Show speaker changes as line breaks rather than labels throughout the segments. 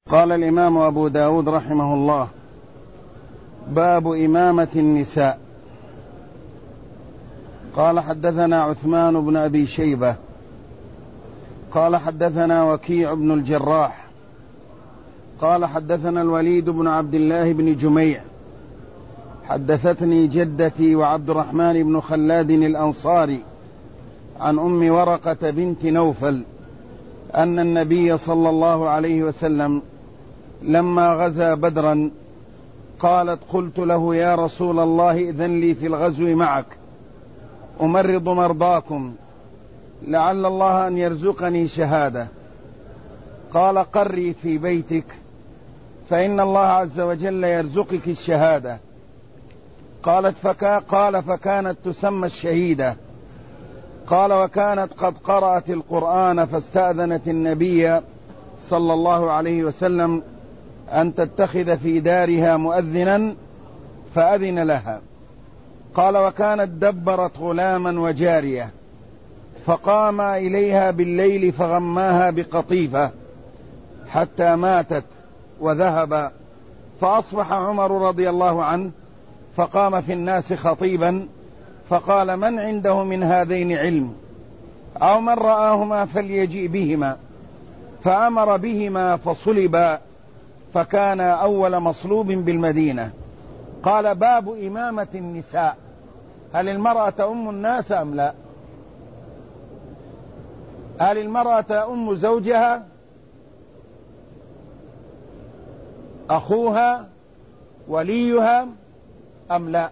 قال الإمام أبو داود رحمه الله: باب إمامة النساء. قال: حدثنا عثمان بن أبي شيبة قال حدثنا وكيع بن الجراح قال حدثنا الوليد بن عبد الله بن جميع حدثتني جدتي وعبد الرحمن بن خلاد الأنصاري عن أم ورقة بنت نوفل أن النبي صلى الله عليه وسلم لما غزا بدرا قالت: قلت له: يا رسول الله، إذن لي في الغزو معك أمرض مرضاكم لعل الله أن يرزقني شهادة. قال: قري في بيتك فإن الله عز وجل يرزقك الشهادة. قال: فكانت تسمى الشهيدة. قال: وكانت قد قرأت القرآن فاستأذنت النبي صلى الله عليه وسلم أن تتخذ في دارها مؤذنا فأذن لها. قال: وكانت دبرت غلاما وجارية فقام إليها بالليل فغماها بقطيفة حتى ماتت وذهب، فأصبح عمر رضي الله عنه فقام في الناس خطيبا فقال: من عنده من هذين علم أو من رآهما فليجيء بهما، فأمر بهما فصلبا، فكان أول مصلوب بالمدينة. قال: باب إمامة النساء. هل المرأة أم الناس أم لا؟ هل المرأة أم زوجها، أخوها، وليها أم لا؟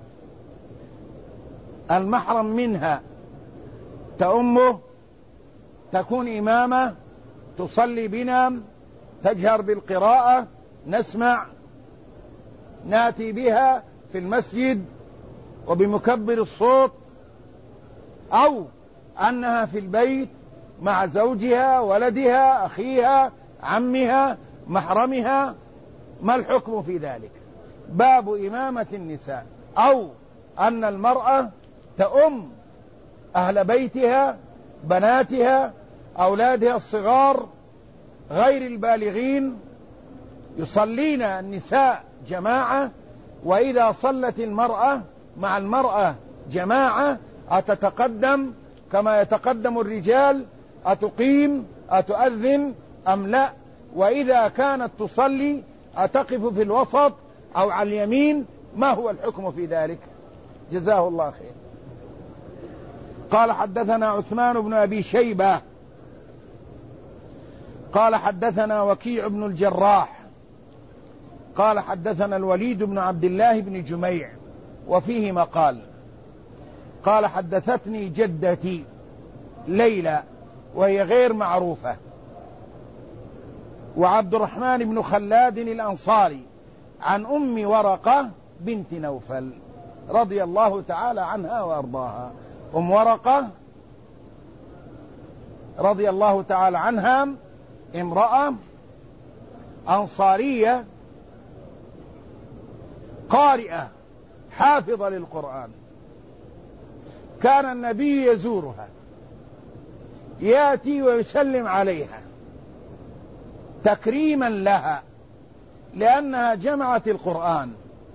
المحرم منها تأمه، تكون إمامة، تصلي بنا، تجهر بالقراءة، نسمع، ناتي بها في المسجد وبمكبر الصوت، أو أنها في البيت مع زوجها، ولدها، أخيها، عمها، محرمها. ما الحكم في ذلك؟ باب إمامة النساء، أو أن المرأة تأم أهل بيتها، بناتها، أولادها الصغار غير البالغين، يصلين النساء جماعة، وإذا صلت المرأة مع المرأة جماعة أتتقدم كما يتقدم الرجال، أتقيم، أتؤذن أم لا؟ وإذا كانت تصلي أتقف في الوسط أو على اليمين؟ ما هو الحكم في ذلك؟ جزاه الله خير. قال: حدثنا عثمان بن أبي شيبة قال حدثنا وكيع بن الجراح قال حدثنا الوليد بن عبد الله بن جميع، وفيه مقال. قال: حدثتني جدتي ليلى وهي غير معروفة، وعبد الرحمن بن خلاد الأنصاري عن أم ورقة بنت نوفل رضي الله تعالى عنها وأرضاها. أم ورقة رضي الله تعالى عنها امرأة أنصارية قارئة حافظة للقرآن، كان النبي يزورها، يأتي ويسلم عليها تكريما لها لأنها جمعت القرآن.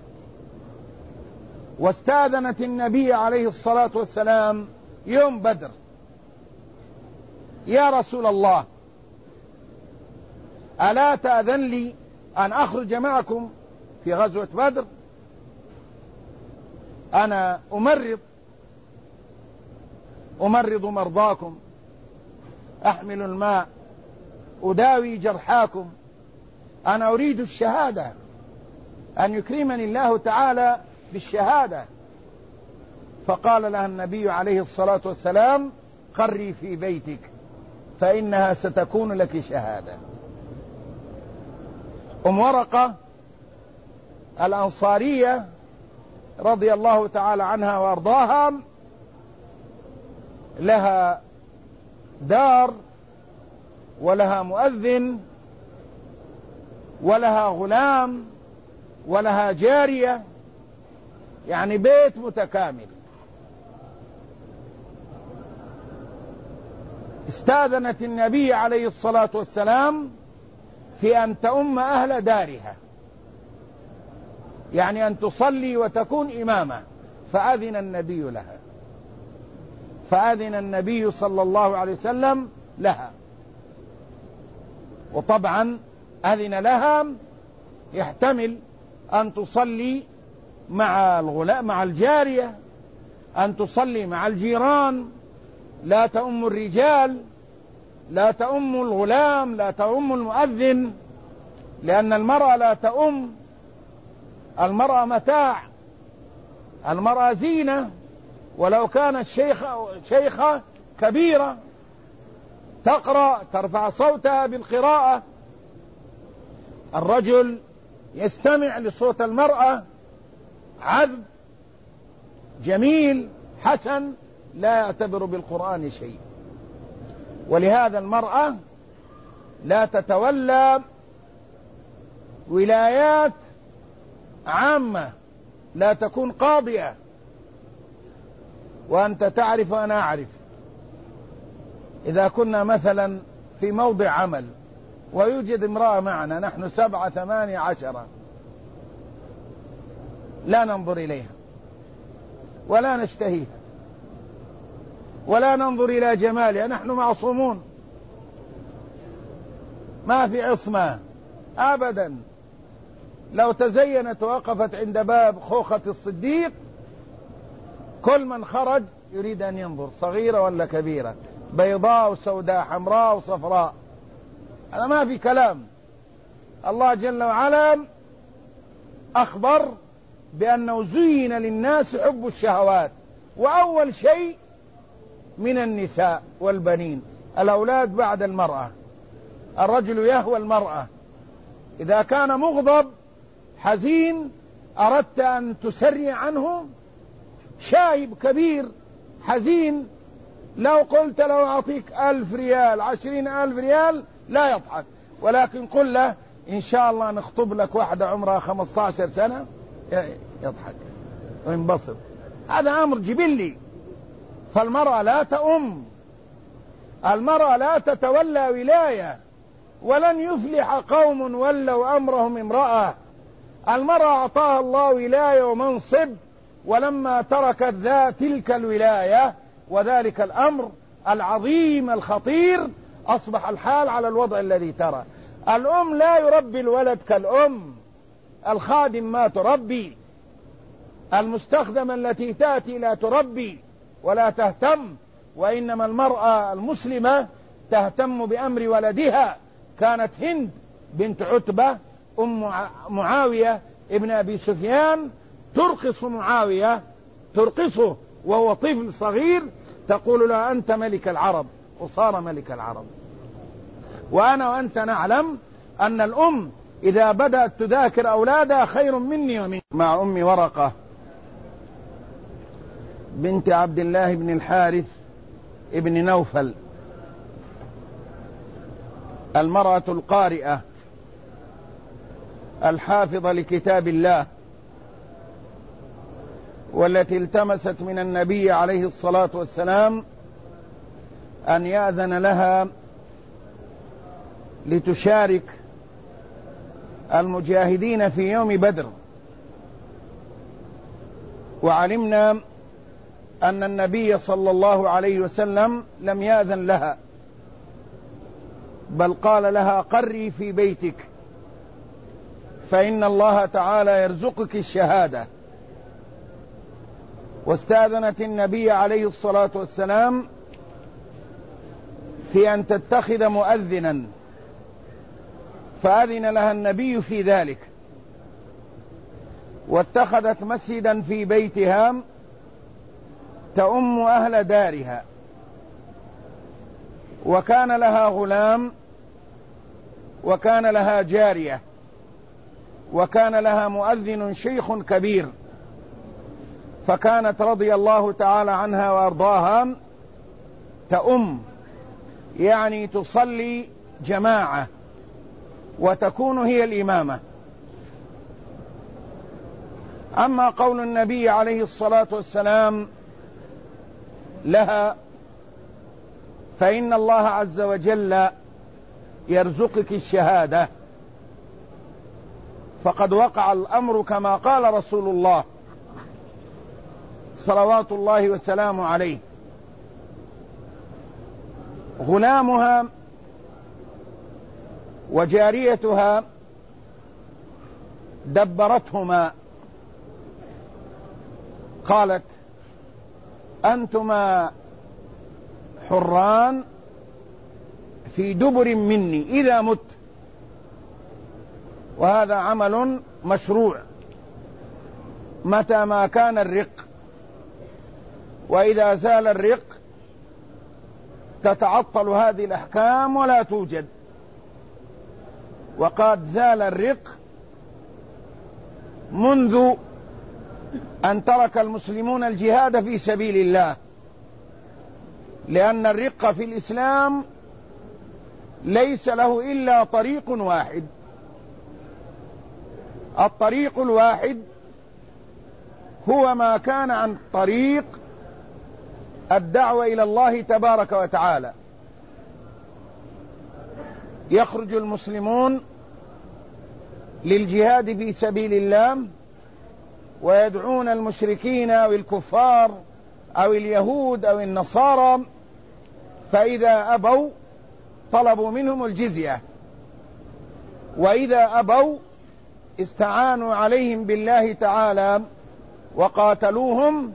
واستأذنت النبي عليه الصلاة والسلام يوم بدر: يا رسول الله، ألا تأذن لي أن أخرج معكم في غزوة بدر؟ أنا أمرض مرضاكم، أحمل الماء، أداوي جرحاكم، أنا أريد الشهادة، أن يكرمني الله تعالى بالشهادة. فقال لها النبي عليه الصلاة والسلام: قري في بيتك فإنها ستكون لك شهادة. أم ورقة الأنصارية رضي الله تعالى عنها وأرضاها لها دار، ولها مؤذن، ولها غلام، ولها جارية، يعني بيت متكامل. استأذنت النبي عليه الصلاة والسلام في أن تؤم أهل دارها، يعني أن تصلي وتكون إمامة، فأذن النبي لها، فأذن النبي صلى الله عليه وسلم لها. وطبعا أذن لها يحتمل أن تصلي مع الغلام مع الجارية، أن تصلي مع الجيران، لا تؤم الرجال، لا تؤم الغلام، لا تؤم المؤذن، لأن المرأة لا تؤم، المرأة متاع، المرأة زينة، ولو كانت شيخة كبيرة تقرأ ترفع صوتها بالقراءة، الرجل يستمع لصوت المرأة عذب جميل حسن لا يعتبر بالقرآن شيء. ولهذا المرأة لا تتولى ولايات عامة، لا تكون قاضية. وأنت تعرف وأنا أعرف، إذا كنا مثلا في موضع عمل ويوجد امرأة معنا، نحن 7 8 10، لا ننظر إليها ولا نشتهيها ولا ننظر إلى جمالها، نحن معصومون، ما في عصمة أبدا. لو تزينت ووقفت عند باب خوخة الصديق، كل من خرج يريد أن ينظر، صغيرة ولا كبيرة، بيضاء وسوداء، حمراء وصفراء، هذا ما في كلام. الله جل وعلا أخبر بأنه زين للناس حب الشهوات، وأول شيء من النساء والبنين، الأولاد بعد المرأة. الرجل يهوى المرأة، إذا كان مغضب حزين أردت أن تسري عنه، شايب كبير حزين، لو قلت له أعطيك 1000 ريال 20,000 ريال لا يضحك، ولكن قل له إن شاء الله نخطب لك واحدة عمرها 15 سنة يضحك وينبسط. هذا أمر جبلي. فالمرأة لا تؤم، المرأة لا تتولى ولاية، ولن يفلح قوم ولوا أمرهم امرأة. المرأة أعطاها الله ولاية ومنصب، ولما تركت تلك الولاية وذلك الأمر العظيم الخطير، أصبح الحال على الوضع الذي ترى. الأم لا يربي الولد كالأم، الخادم ما تربي، المستخدمة التي تأتي لا تربي ولا تهتم، وإنما المرأة المسلمة تهتم بأمر ولدها. كانت هند بنت عتبة أم معاوية ابن أبي سفيان ترقص معاوية، ترقصه وهو طفل صغير، تقول له أنت ملك العرب، وصار ملك العرب. وأنا وأنت نعلم أن الأم إذا بدأت تذاكر أولادها خير مني ومنك. مع أم ورقة بنت عبد الله بن الحارث ابن نوفل، المرأة القارئة الحافظة لكتاب الله، والتي التمست من النبي عليه الصلاة والسلام أن يأذن لها لتشارك المجاهدين في يوم بدر. وعلمنا أن النبي صلى الله عليه وسلم لم يأذن لها، بل قال لها قري في بيتك فإن الله تعالى يرزقك الشهادة. واستأذنت النبي عليه الصلاة والسلام في أن تتخذ مؤذنا، فأذن لها النبي في ذلك، واتخذت مسجدا في بيتها تؤم أهل دارها. وكان لها غلام، وكان لها جارية، وكان لها مؤذن شيخ كبير. فكانت رضي الله تعالى عنها وأرضاها تؤم، يعني تصلي جماعة وتكون هي الإمامة. أما قول النبي عليه الصلاة والسلام لها فإن الله عز وجل يرزقك الشهادة، فقد وقع الأمر كما قال رسول الله صلوات الله وسلامه عليه: غلامها وجاريتها دبرتهما، قالت: أنتما حران في دبر مني إذا مت. وهذا عمل مشروع متى ما كان الرق، وإذا زال الرق تتعطل هذه الأحكام ولا توجد. وقد زال الرق منذ أن ترك المسلمون الجهاد في سبيل الله، لأن الرق في الإسلام ليس له إلا طريق واحد. الطريق الواحد هو ما كان عن طريق الدعوة إلى الله تبارك وتعالى. يخرج المسلمون للجهاد في سبيل الله ويدعون المشركين أو الكفار أو اليهود أو النصارى، فإذا أبوا طلبوا منهم الجزية، وإذا أبوا استعانوا عليهم بالله تعالى وقاتلوهم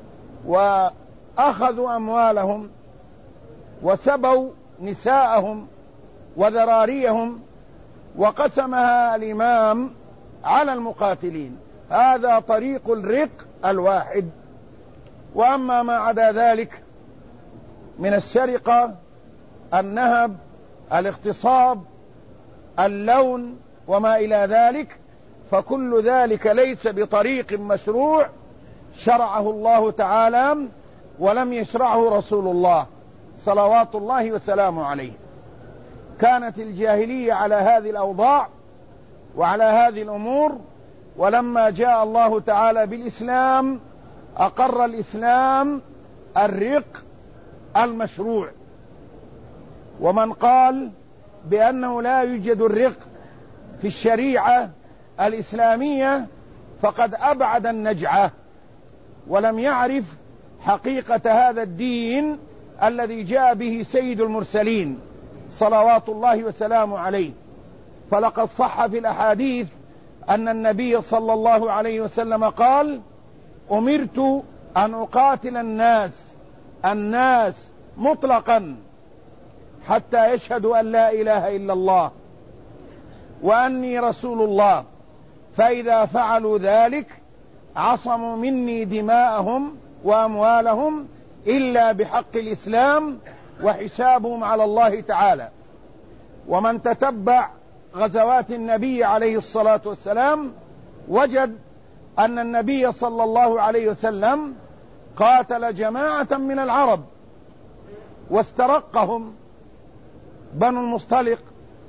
وأخذوا أموالهم وسبوا نساءهم وذراريهم وقسمها الإمام على المقاتلين. هذا طريق الرق الواحد. وأما ما عدا ذلك من السرقة، النهب، الاغتصاب، اللون وما إلى ذلك، فكل ذلك ليس بطريق مشروع شرعه الله تعالى ولم يشرعه رسول الله صلوات الله وسلامه عليه. كانت الجاهلية على هذه الأوضاع وعلى هذه الأمور، ولما جاء الله تعالى بالإسلام أقر الإسلام الرق المشروع. ومن قال بأنه لا يوجد الرق في الشريعة الإسلامية فقد أبعد النجعة ولم يعرف حقيقة هذا الدين الذي جاء به سيد المرسلين صلوات الله وسلامه عليه. فلقد صح في الأحاديث أن النبي صلى الله عليه وسلم قال: أمرت أن أقاتل الناس مطلقا حتى يشهدوا أن لا إله إلا الله وأني رسول الله، فإذا فعلوا ذلك عصموا مني دماءهم وأموالهم إلا بحق الإسلام وحسابهم على الله تعالى. ومن تتبع غزوات النبي عليه الصلاة والسلام وجد أن النبي صلى الله عليه وسلم قاتل جماعة من العرب واسترقهم بنو المصطلق،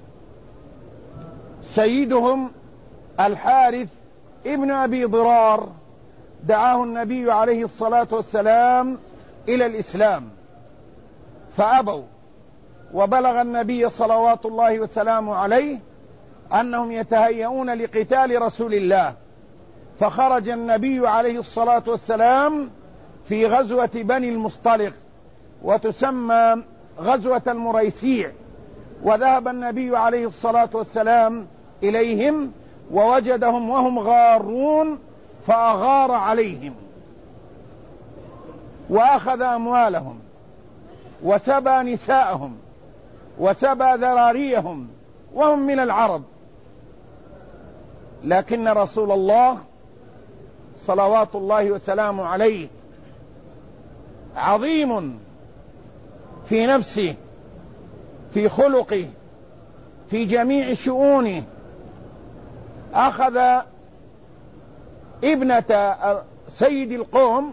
سيدهم الحارث ابن أبي ضرار دعاه النبي عليه الصلاة والسلام إلى الإسلام فأبوا، وبلغ النبي صلوات الله وسلامه عليه أنهم يتهيئون لقتال رسول الله، فخرج النبي عليه الصلاة والسلام في غزوة بني المصطلق وتسمى غزوة المريسيع، وذهب النبي عليه الصلاة والسلام إليهم ووجدهم وهم غارون فأغار عليهم وأخذ أموالهم وسبى نساءهم وسبى ذراريهم وهم من العرب. لكن رسول الله صلوات الله وسلامه عليه عظيم في نفسه، في خلقه، في جميع شؤونه، أخذ ابنة سيد القوم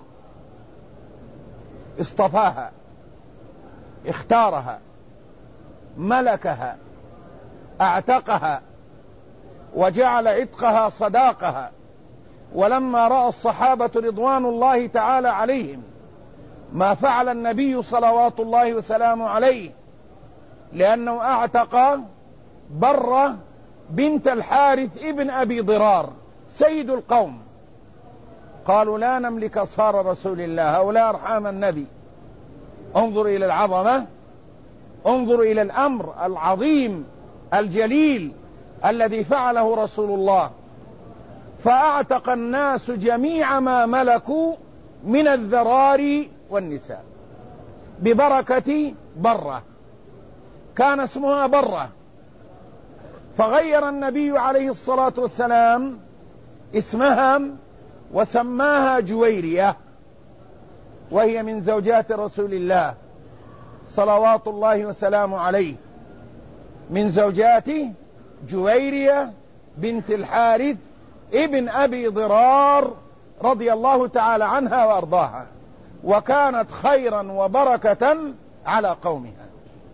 اصطفاها، اختارها، ملكها، اعتقها، وجعل عتقها صداقها. ولما رأى الصحابة رضوان الله تعالى عليهم ما فعل النبي صلوات الله وسلامه عليه، لأنه اعتق برة بنت الحارث ابن أبي ضرار سيد القوم. قالوا لا نملك أصهار رسول الله، هؤلاء أرحام النبي. انظر إلى العظمة، انظر إلى الأمر العظيم الجليل الذي فعله رسول الله. فأعتق الناس جميع ما ملكوا من الذراري والنساء ببركة برة، كان اسمها برة، فغير النبي عليه الصلاة والسلام اسمها وسماها جويرية، وهي من زوجات رسول الله صلوات الله وسلامه عليه، من زوجاته جويرية بنت الحارث ابن أبي ضرار رضي الله تعالى عنها وأرضاها، وكانت خيرا وبركة على قومها.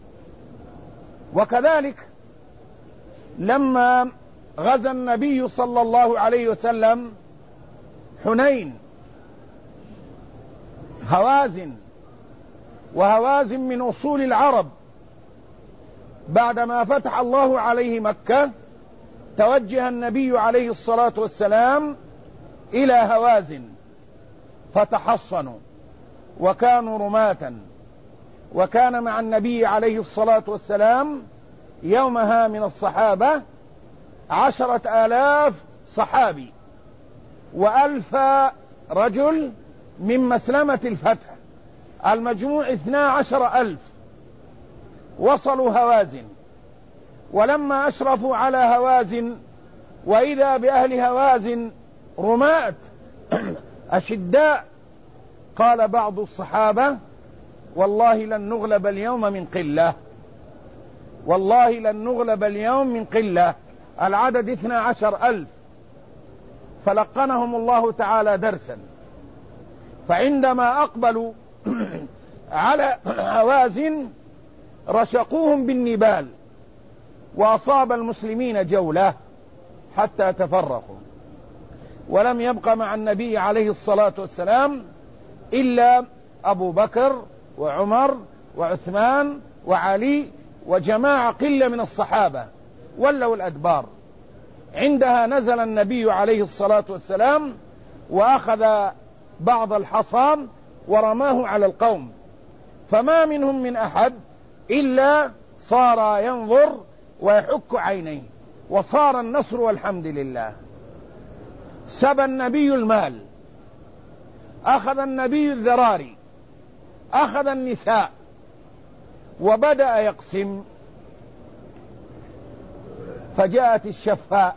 وكذلك لما غزا النبي صلى الله عليه وسلم حنين، هوازن، وهوازن من أصول العرب، بعدما فتح الله عليه مكة توجه النبي عليه الصلاة والسلام إلى هوازن فتحصنوا وكانوا رماة، وكان مع النبي عليه الصلاة والسلام يومها من الصحابة 10,000 صحابي و1000 رجل من مسلمة الفتح، المجموع 12,000. وصلوا هوازن، ولما أشرفوا على هوازن وإذا بأهل هوازن رماة أشداء، قال بعض الصحابة والله لن نغلب اليوم من قلة، والله لن نغلب اليوم من قلة، العدد 12,000. فلقنهم الله تعالى درسا، فعندما أقبلوا على هوازن رشقوهم بالنبال، وأصاب المسلمين جولة حتى تفرقوا، ولم يبق مع النبي عليه الصلاة والسلام إلا أبو بكر وعمر وعثمان وعلي وجماعة قلة من الصحابة، ولوا الأدبار. عندها نزل النبي عليه الصلاة والسلام وأخذ بعض الحصى ورماه على القوم، فما منهم من أحد إلا صار ينظر ويحك عينيه، وصار النصر والحمد لله. سبى النبي المال، أخذ النبي الذراري، أخذ النساء، وبدأ يقسم. فجاءت الشفاء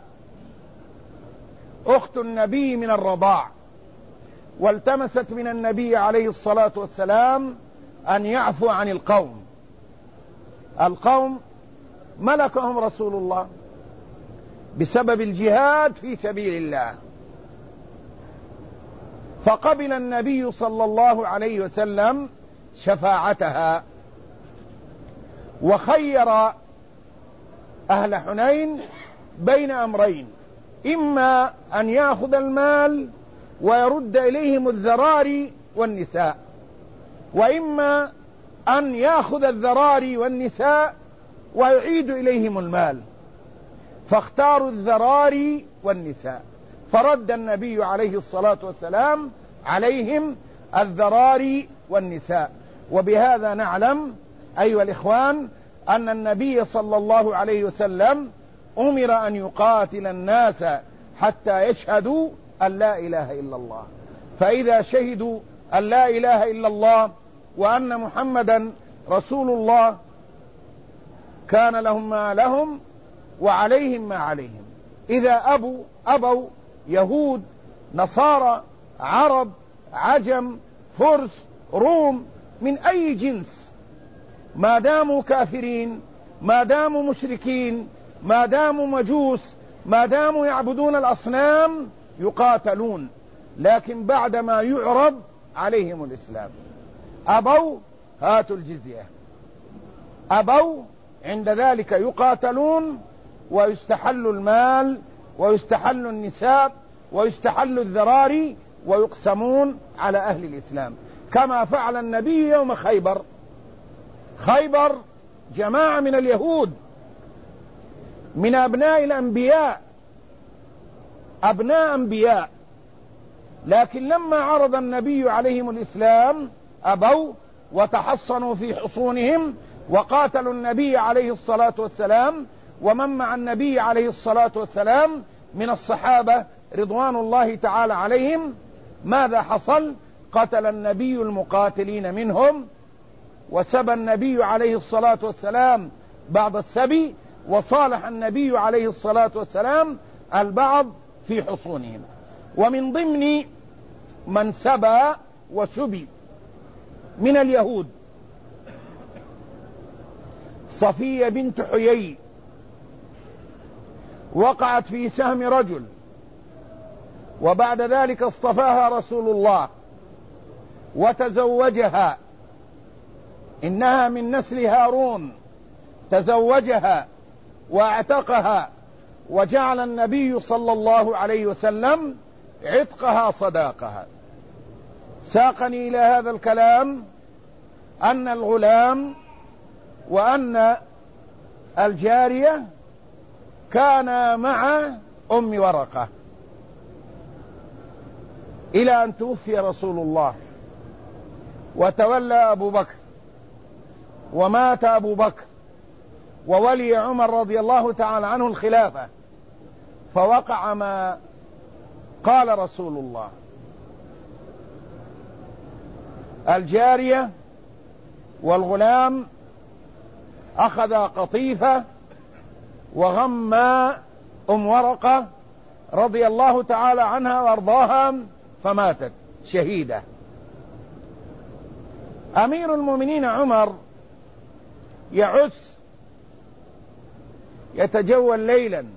أخت النبي من الرضاع، والتمست من النبي عليه الصلاة والسلام أن يعفو عن القوم. القوم ملكهم رسول الله بسبب الجهاد في سبيل الله، فقبل النبي صلى الله عليه وسلم شفاعتها، وخير أهل حنين بين أمرين: إما أن يأخذ المال ويرد إليهم الذراري والنساء، وإما أن يأخذ الذراري والنساء ويعيد إليهم المال، فاختاروا الذراري والنساء، فرد النبي عليه الصلاة والسلام عليهم الذراري والنساء. وبهذا نعلم أيها الإخوان أن النبي صلى الله عليه وسلم أمر أن يقاتل الناس حتى يشهدوا أن لا إله إلا الله، فإذا شهدوا أن لا إله إلا الله وأن محمدا رسول الله كان لهم ما لهم وعليهم ما عليهم. إذا أبوا يهود، نصارى، عرب، عجم، فرس، روم، من أي جنس، ما داموا كافرين، ما داموا مشركين، ما داموا مجوس، ما داموا يعبدون الأصنام، يقاتلون، لكن بعدما يعرض عليهم الإسلام. أبوا هاتوا الجزية، أبوا عند ذلك يقاتلون ويستحل المال ويستحل النساء ويستحل الذراري ويقسمون على أهل الإسلام، كما فعل النبي يوم خيبر. جماعة من اليهود
من أبناء الأنبياء، أبناء أنبياء، لكن لما عرض النبي عليهم الإسلام أبوا وتحصنوا في حصونهم وقاتلوا النبي عليه الصلاة والسلام ومن مع النبي عليه الصلاة والسلام من الصحابة رضوان الله تعالى عليهم. ماذا حصل؟ قتل النبي المقاتلين منهم، وسبى النبي عليه الصلاة والسلام بعض السبي، وصالح النبي عليه الصلاة والسلام البعض في حصونهم. ومن ضمن من سبى وسبي من اليهود صفية بنت حيي، وقعت في سهم رجل، وبعد ذلك اصطفاها رسول الله وتزوجها، إنها من نسل هارون، تزوجها واعتقها، وجعل النبي صلى الله عليه وسلم عتقها صداقها. ساقني إلى هذا الكلام أن الغلام وأن الجارية كان مع أم ورقة إلى أن توفي رسول الله وتولى أبو بكر ومات أبو بكر وولي عمر رضي الله تعالى عنه الخلافة، فوقع ما قال رسول الله. الجارية والغلام أخذ قطيفة وغمّا أم ورقة رضي الله تعالى عنها وارضاها فماتت شهيدة. أمير المؤمنين عمر يعس، يتجول ليلا،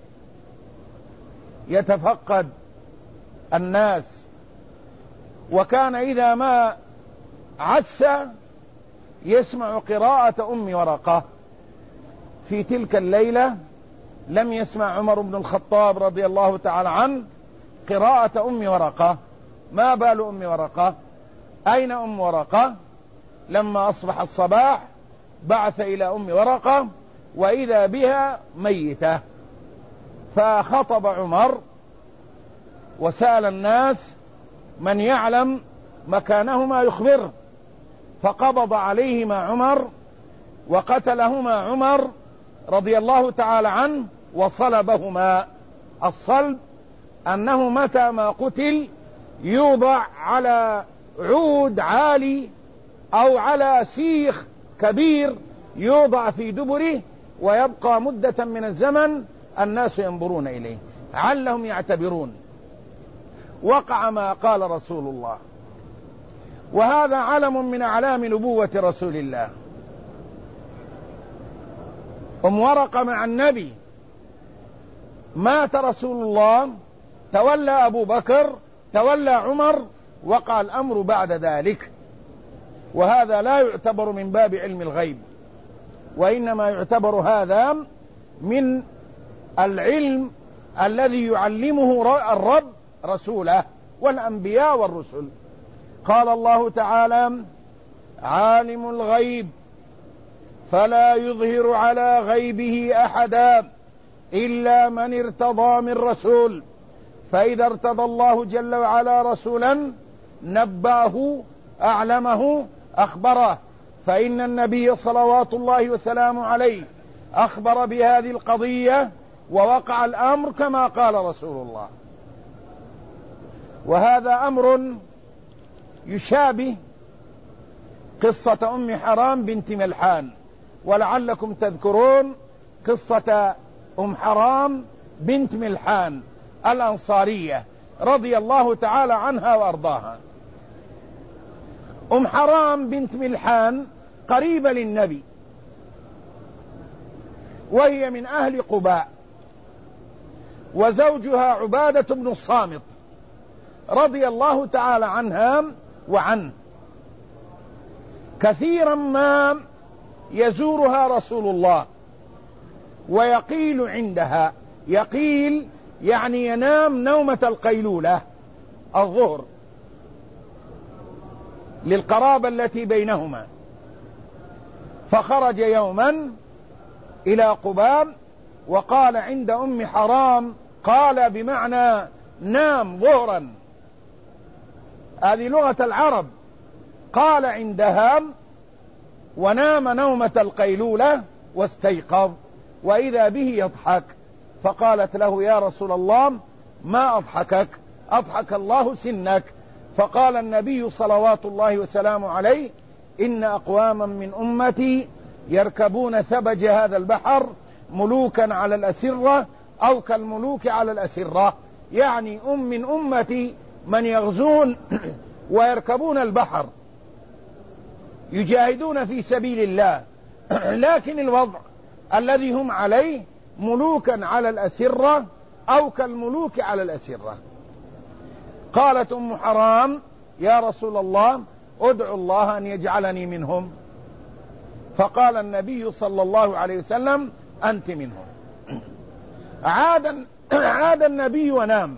يتفقد الناس، وكان إذا ما عس يسمع قراءة أم ورقة. في تلك الليلة لم يسمع عمر بن الخطاب رضي الله تعالى عنه قراءة أم ورقة. ما بال أم ورقة؟ أين أم ورقة؟ لما أصبح الصباح بعث إلى أم ورقة وإذا بها ميتة، فخطب عمر وسأل الناس من يعلم مكانهما يخبره، فقبض عليهما عمر وقتلهما عمر رضي الله تعالى عنه وصلبهما. الصلب أنه متى ما قتل يوضع على عود عالي أو على سيخ كبير يوضع في دبره ويبقى مدة من الزمن الناس ينظرون إليه علهم يعتبرون. وقع ما قال رسول الله، وهذا علم من أعلام نبوة رسول الله. أم ورقة مع النبي، مات رسول الله، تولى أبو بكر، تولى عمر، وقع الأمر بعد ذلك. وهذا لا يعتبر من باب علم الغيب، وإنما يعتبر هذا من العلم الذي يعلمه الرب رسوله والأنبياء والرسل. قال الله تعالى: عالم الغيب فلا يظهر على غيبه أحدا إلا من ارتضى من رسول، فإذا ارتضى الله جل وعلا رسولا نبأه أعلمه أخبره. فإن النبي صلوات الله وسلامه عليه أخبر بهذه القضية ووقع الأمر كما قال رسول الله. وهذا أمر يشابه قصة أم حرام بنت ملحان، ولعلكم تذكرون قصة أم حرام بنت ملحان الأنصارية رضي الله تعالى عنها وأرضاها. أم حرام بنت ملحان قريبة للنبي، وهي من أهل قباء، وزوجها عبادة بن الصامت رضي الله تعالى عنها وعنه. كثيرا ما يزورها رسول الله ويقيل عندها، يقيل يعني ينام نومة القيلولة الظهر للقرابة التي بينهما. فخرج يوما إلى قباء وقال عند أم حرام قال بمعنى نام ظهرا، هذه لغة العرب. قال عندها ونام نومة القيلولة واستيقظ وإذا به يضحك، فقالت له يا رسول الله ما أضحكك؟ أضحك الله سنك. فقال النبي صلوات الله وسلامه عليه إن أقواما من أمتي يركبون ثبج هذا البحر ملوكا على الأسرة أو كالملوك على الأسرة، يعني من أمتي من يغزون ويركبون البحر يجاهدون في سبيل الله، لكن الوضع الذي هم عليه ملوكا على الأسرة أو كالملوك على الأسرة. قالت أم حرام يا رسول الله ادعو الله أن يجعلني منهم، فقال النبي صلى الله عليه وسلم أنت منهم. عاد النبي ونام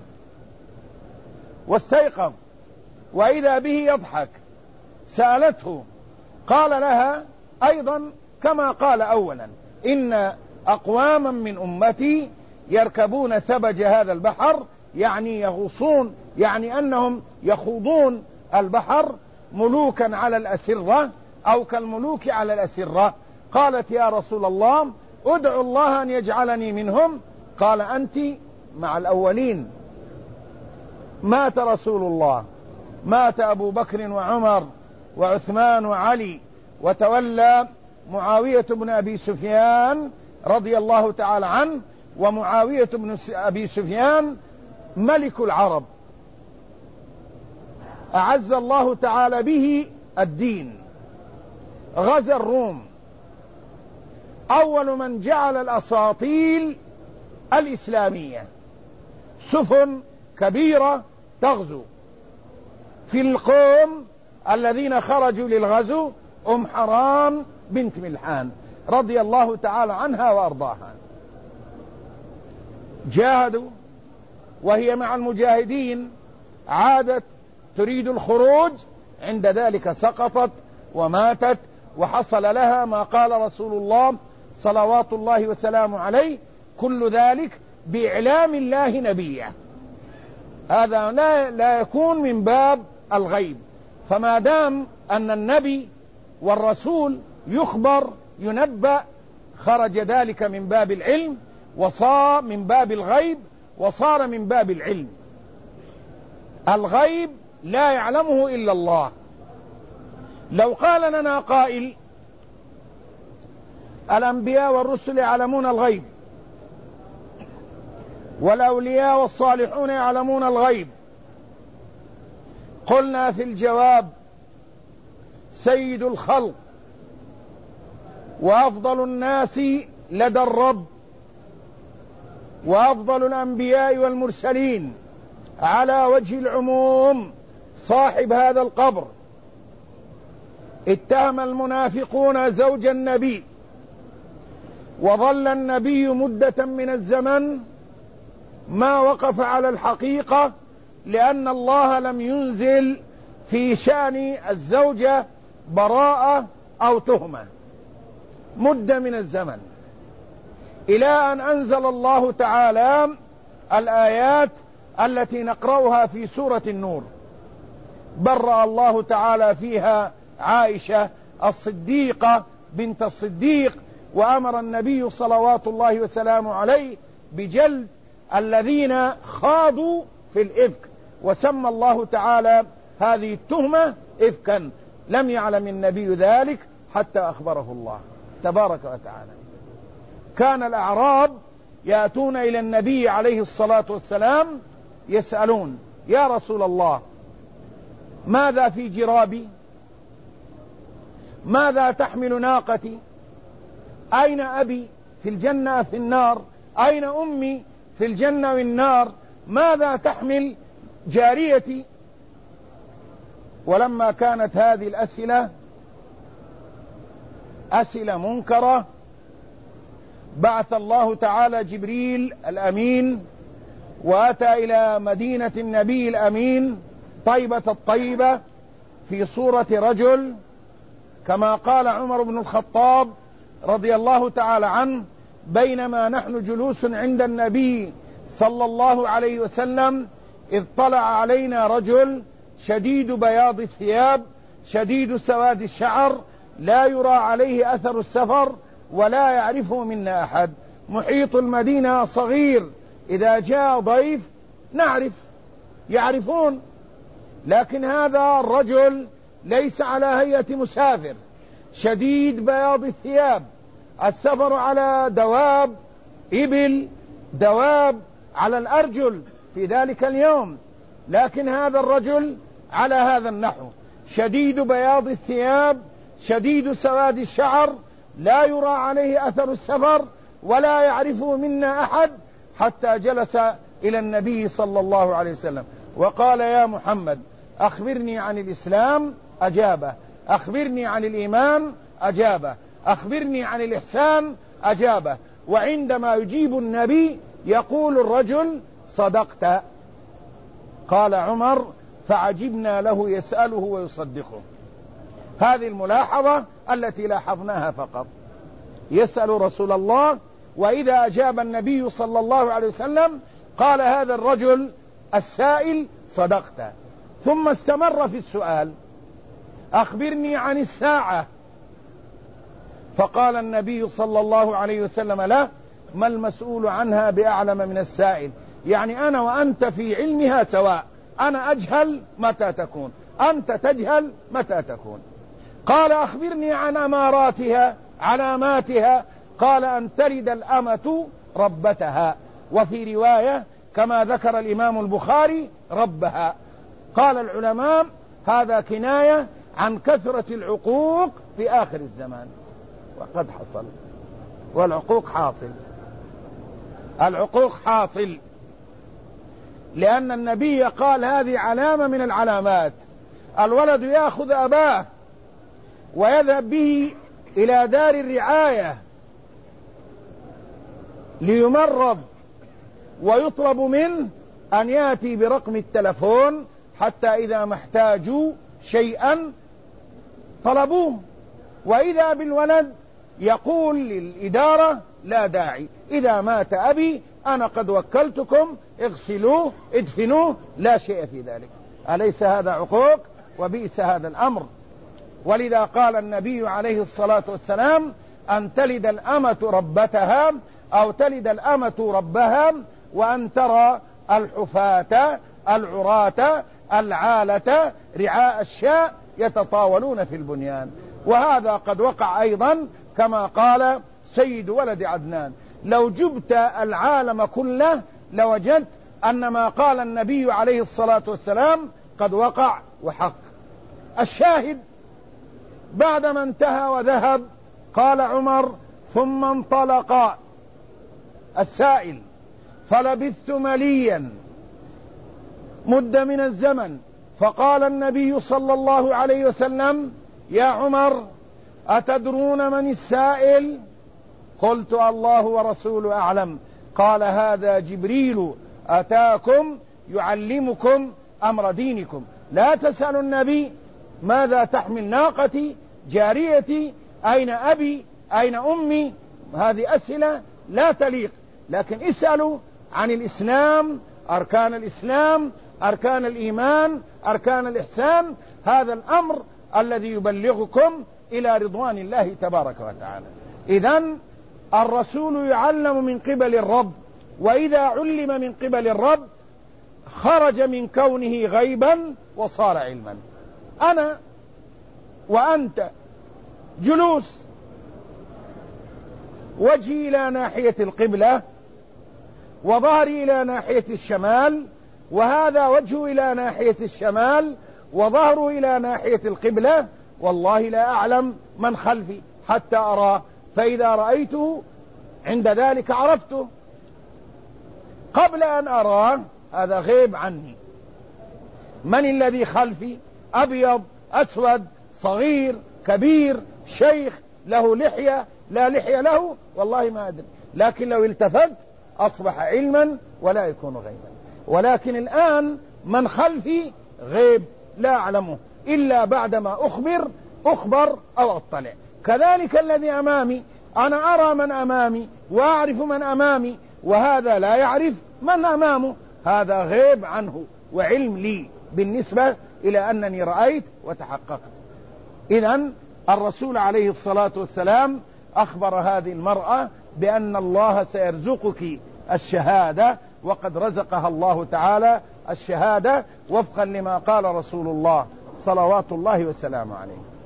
واستيقظ وإذا به يضحك. سألته قال لها أيضا كما قال أولا إن أقواما من أمتي يركبون ثبج هذا البحر، يعني يغوصون، يعني أنهم يخوضون البحر ملوكا على الأسرة أو كالملوك على الأسرة. قالت يا رسول الله ادعو الله أن يجعلني منهم. قال أنت مع الأولين. مات رسول الله، مات أبو بكر وعمر وعثمان وعلي، وتولى معاوية بن أبي سفيان رضي الله تعالى عنه، ومعاوية بن أبي سفيان ملك العرب أعز الله تعالى به الدين، غزا الروم، أول من جعل الأساطيل الإسلامية سفن كبيرة تغزو. في القوم الذين خرجوا للغزو أم حرام بنت ملحان رضي الله تعالى عنها وأرضاها، جاهدوا وهي مع المجاهدين، عادت تريد الخروج، عند ذلك سقطت وماتت، وحصل لها ما قال رسول الله صلوات الله وسلامه عليه كل ذلك بإعلام الله نبيه. هذا لا يكون من باب الغيب، فما دام أن النبي والرسول يخبر ينبأ خرج ذلك من باب العلم وصار من باب الغيب وصار من باب العلم. الغيب لا يعلمه إلا الله. لو قال لنا قائل الأنبياء والرسل يعلمون الغيب والأولياء والصالحون يعلمون الغيب، قلنا في الجواب سيد الخلق وأفضل الناس لدى الرب وأفضل الأنبياء والمرسلين على وجه العموم صاحب هذا القبر. اتهم المنافقون زوج النبي، وظل النبي مدة من الزمن ما وقف على الحقيقة، لأن الله لم ينزل في شأن الزوجة براءة أو تهمة مدة من الزمن، إلى أن أنزل الله تعالى الآيات التي نقرأها في سورة النور، برأ الله تعالى فيها عائشة الصديقة بنت الصديق، وأمر النبي صلوات الله وسلامه عليه بجلد الذين خاضوا في الإفك، وسمى الله تعالى هذه التهمة إفكا، لم يعلم النبي ذلك حتى أخبره الله تبارك وتعالى. كان الأعراب يأتون إلى النبي عليه الصلاة والسلام يسألون يا رسول الله ماذا في جرابي؟ ماذا تحمل ناقتي؟ أين أبي في الجنة في النار؟ أين أمي في الجنة والنار؟ ماذا تحمل جاريتي؟ ولما كانت هذه الأسئلة أسئلة منكرة، بعث الله تعالى جبريل الأمين وأتى إلى مدينة النبي الأمين طيبة الطيبة في صورة رجل، كما قال عمر بن الخطاب رضي الله تعالى عنه بينما نحن جلوس عند النبي صلى الله عليه وسلم إذ طلع علينا رجل شديد بياض الثياب شديد سواد الشعر لا يرى عليه أثر السفر ولا يعرفه منا أحد. محيط المدينة صغير، إذا جاء ضيف يعرفون، لكن هذا الرجل ليس على هيئة مسافر، شديد بياض الثياب، السفر على دواب، إبل، دواب، على الأرجل في ذلك اليوم، لكن هذا الرجل على هذا النحو، شديد بياض الثياب شديد سواد الشعر لا يرى عليه أثر السفر ولا يعرفه منا أحد، حتى جلس إلى النبي صلى الله عليه وسلم وقال: يا محمد أخبرني عن الإسلام، أجابه. أخبرني عن الإيمان، أجابه. أخبرني عن الإحسان، أجابه. وعندما يجيب النبي يقول الرجل: صدقت. قال عمر: فعجبنا له يسأله ويصدقه. هذه الملاحظة التي لاحظناها فقط، يسأل رسول الله، وإذا أجاب النبي صلى الله عليه وسلم قال هذا الرجل السائل: صدقت. ثم استمر في السؤال: أخبرني عن الساعة. فقال النبي صلى الله عليه وسلم له: ما المسؤول عنها بأعلم من السائل، يعني أنا وأنت في علمها سواء، أنا أجهل متى تكون، أنت تجهل متى تكون. قال: أخبرني عن أماراتها، علاماتها. قال: أن تلد الأمة ربتها، وفي رواية كما ذكر الإمام البخاري ربها. قال العلماء: هذا كناية عن كثرة العقوق في آخر الزمان، وقد حصل، والعقوق حاصل، العقوق حاصل، لأن النبي قال هذه علامة من العلامات. الولد يأخذ أباه ويذهب به إلى دار الرعاية ليمرض، ويطلب منه أن يأتي برقم التلفون حتى إذا ما احتاجوا شيئا طلبوه، وإذا بالولد يقول للإدارة: لا داعي، إذا مات أبي أنا قد وكلتكم، اغسلوه ادفنوه، لا شيء في ذلك. أليس هذا عقوق؟ وبئس هذا الأمر. ولذا قال النبي عليه الصلاة والسلام: أن تلد الأمة ربتها، أو تلد الأمة ربها، وأن ترى الحفاة العراة العالة رعاء الشاء يتطاولون في البنيان. وهذا قد وقع أيضا كما قال سيد ولد عدنان: لو جبت العالم كله لوجدت أن ما قال النبي عليه الصلاة والسلام قد وقع وحق. الشاهد: بعدما انتهى وذهب قال عمر: ثم انطلق السائل، فلبثت مليا مدة من الزمن، فقال النبي صلى الله عليه وسلم: يا عمر أتدرون من السائل؟ قلت: الله ورسوله أعلم. قال: هذا جبريل أتاكم يعلمكم أمر دينكم. لا تسألوا النبي ماذا تحمل ناقتي، جاريتي، أين أبي، أين أمي، هذه أسئلة لا تليق، لكن اسألوا عن الإسلام، أركان الإسلام، أركان الإيمان، أركان الإحسان. هذا الأمر الذي يبلغكم إلى رضوان الله تبارك وتعالى. إذن الرسول يعلم من قبل الرب، وإذا علم من قبل الرب خرج من كونه غيبا وصار علما. أنا وأنت جلوس، وجهي إلى ناحية القبلة، وظهري إلى ناحية الشمال، وهذا وجهه إلى ناحية الشمال، وظهره إلى ناحية القبلة، والله لا أعلم من خلفي حتى أراه، فإذا رأيته عند ذلك عرفته، قبل أن أراه هذا غيب عني. من الذي خلفي؟ أبيض، أسود، صغير، كبير، شيخ، له لحية، لا لحية له، والله ما أدري، لكن لو التفت أصبح علما ولا يكون غيبا. ولكن الآن من خلفي غيب لا أعلمه إلا بعدما أخبر أو أطلع. كذلك الذي أمامي، أنا أرى من أمامي وأعرف من أمامي، وهذا لا يعرف من أمامه، هذا غيب عنه وعلم لي بالنسبة إلى أنني رأيت وتحققت. إذن الرسول عليه الصلاة والسلام أخبر هذه المرأة بأن الله سيرزقك الشهادة، وقد رزقها الله تعالى الشهادة وفقا لما قال رسول الله صلوات الله وسلامه عليه.